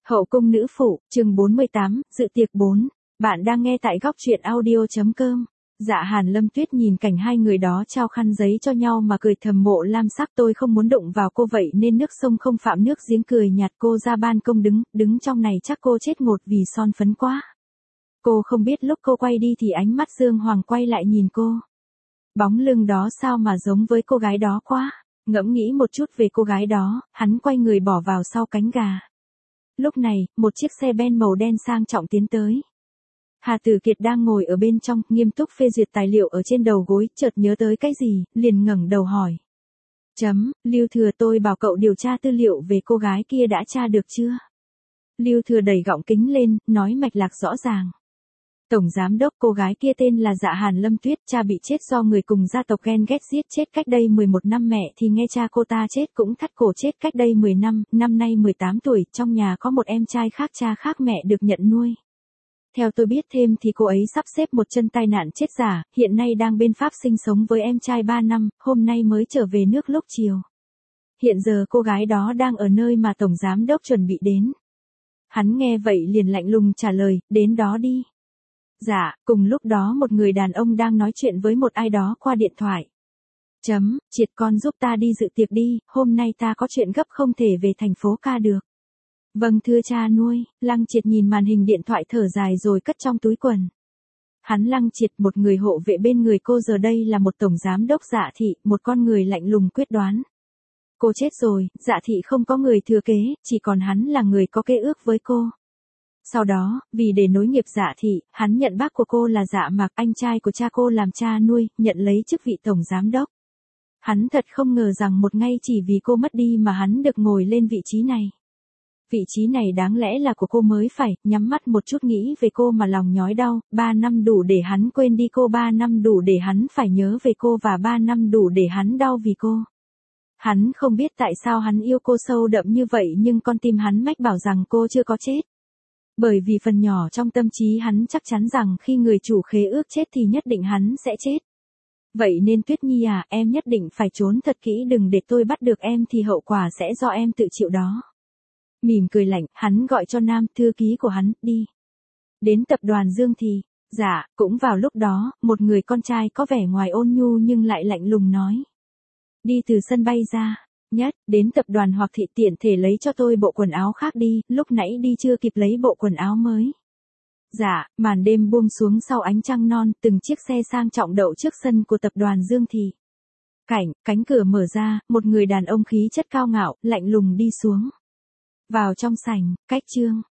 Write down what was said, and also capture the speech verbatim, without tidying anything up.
Hậu cung nữ phụ, chương bốn mươi tám, dự tiệc bốn. Bạn đang nghe tại góc truyện audio.com. Dạ Hàn Lâm Tuyết nhìn cảnh hai người đó trao khăn giấy cho nhau mà cười thầm, Mộ Lam Sắc tôi không muốn đụng vào cô vậy nên nước sông không phạm nước giếng, cười nhạt. Cô ra ban công đứng, đứng trong này chắc cô chết ngột vì son phấn quá. Cô không biết lúc cô quay đi thì ánh mắt Dương Hoàng quay lại nhìn cô. Bóng lưng đó sao mà giống với cô gái đó quá. Ngẫm nghĩ một chút về cô gái đó, hắn quay người bỏ vào sau cánh gà. Lúc này, một chiếc xe Ben màu đen sang trọng tiến tới. Hà Tử Kiệt đang ngồi ở bên trong, nghiêm túc phê duyệt tài liệu ở trên đầu gối, chợt nhớ tới cái gì, liền ngẩng đầu hỏi. Chấm, Lưu Thừa, tôi bảo cậu điều tra tư liệu về cô gái kia đã tra được chưa? Lưu Thừa đẩy gọng kính lên, nói mạch lạc rõ ràng. Tổng giám đốc, cô gái kia tên là Dạ Hàn Lâm Tuyết, cha bị chết do người cùng gia tộc ghen ghét giết chết cách đây mười một năm, mẹ thì nghe cha cô ta chết cũng thắt cổ chết cách đây mười năm, năm nay mười tám tuổi, trong nhà có một em trai khác cha khác mẹ được nhận nuôi. Theo tôi biết thêm thì cô ấy sắp xếp một chân tai nạn chết giả, hiện nay đang bên Pháp sinh sống với em trai ba năm, hôm nay mới trở về nước lúc chiều. Hiện giờ cô gái đó đang ở nơi mà Tổng giám đốc chuẩn bị đến. Hắn nghe vậy liền lạnh lùng trả lời, đến đó đi. Dạ, cùng lúc đó một người đàn ông đang nói chuyện với một ai đó qua điện thoại. Chấm, Triệt con giúp ta đi dự tiệc đi, hôm nay ta có chuyện gấp không thể về thành phố ca được. Vâng thưa cha nuôi, Lăng Triệt nhìn màn hình điện thoại thở dài rồi cất trong túi quần. Hắn Lăng Triệt, một người hộ vệ bên người cô, giờ đây là một tổng giám đốc Dạ Thị, một con người lạnh lùng quyết đoán. Cô chết rồi, Dạ Thị không có người thừa kế, chỉ còn hắn là người có kế ước với cô. Sau đó, vì để nối nghiệp Dạ Thị, hắn nhận bác của cô là Dạ Mạc, anh trai của cha cô làm cha nuôi, nhận lấy chức vị tổng giám đốc. Hắn thật không ngờ rằng một ngày chỉ vì cô mất đi mà hắn được ngồi lên vị trí này. Vị trí này đáng lẽ là của cô mới phải, nhắm mắt một chút nghĩ về cô mà lòng nhói đau, ba năm đủ để hắn quên đi cô, ba năm đủ để hắn phải nhớ về cô và ba năm đủ để hắn đau vì cô. Hắn không biết tại sao hắn yêu cô sâu đậm như vậy nhưng con tim hắn mách bảo rằng cô chưa có chết. Bởi vì phần nhỏ trong tâm trí hắn chắc chắn rằng khi người chủ khế ước chết thì nhất định hắn sẽ chết. Vậy nên Tuyết Nhi à, em nhất định phải trốn thật kỹ, đừng để tôi bắt được em thì hậu quả sẽ do em tự chịu đó. Mỉm cười lạnh, hắn gọi cho nam thư ký của hắn, đi. Đến tập đoàn Dương thì, dạ, cũng vào lúc đó, một người con trai có vẻ ngoài ôn nhu nhưng lại lạnh lùng nói. Đi từ sân bay ra. Nhất, đến tập đoàn Hoặc Thị tiện thể lấy cho tôi bộ quần áo khác đi, lúc nãy đi chưa kịp lấy bộ quần áo mới. Dạ, màn đêm buông xuống sau ánh trăng non, từng chiếc xe sang trọng đậu trước sân của tập đoàn Dương Thị. Cảnh, cánh cửa mở ra, một người đàn ông khí chất cao ngạo, lạnh lùng đi xuống. Vào trong sảnh, cách Trương,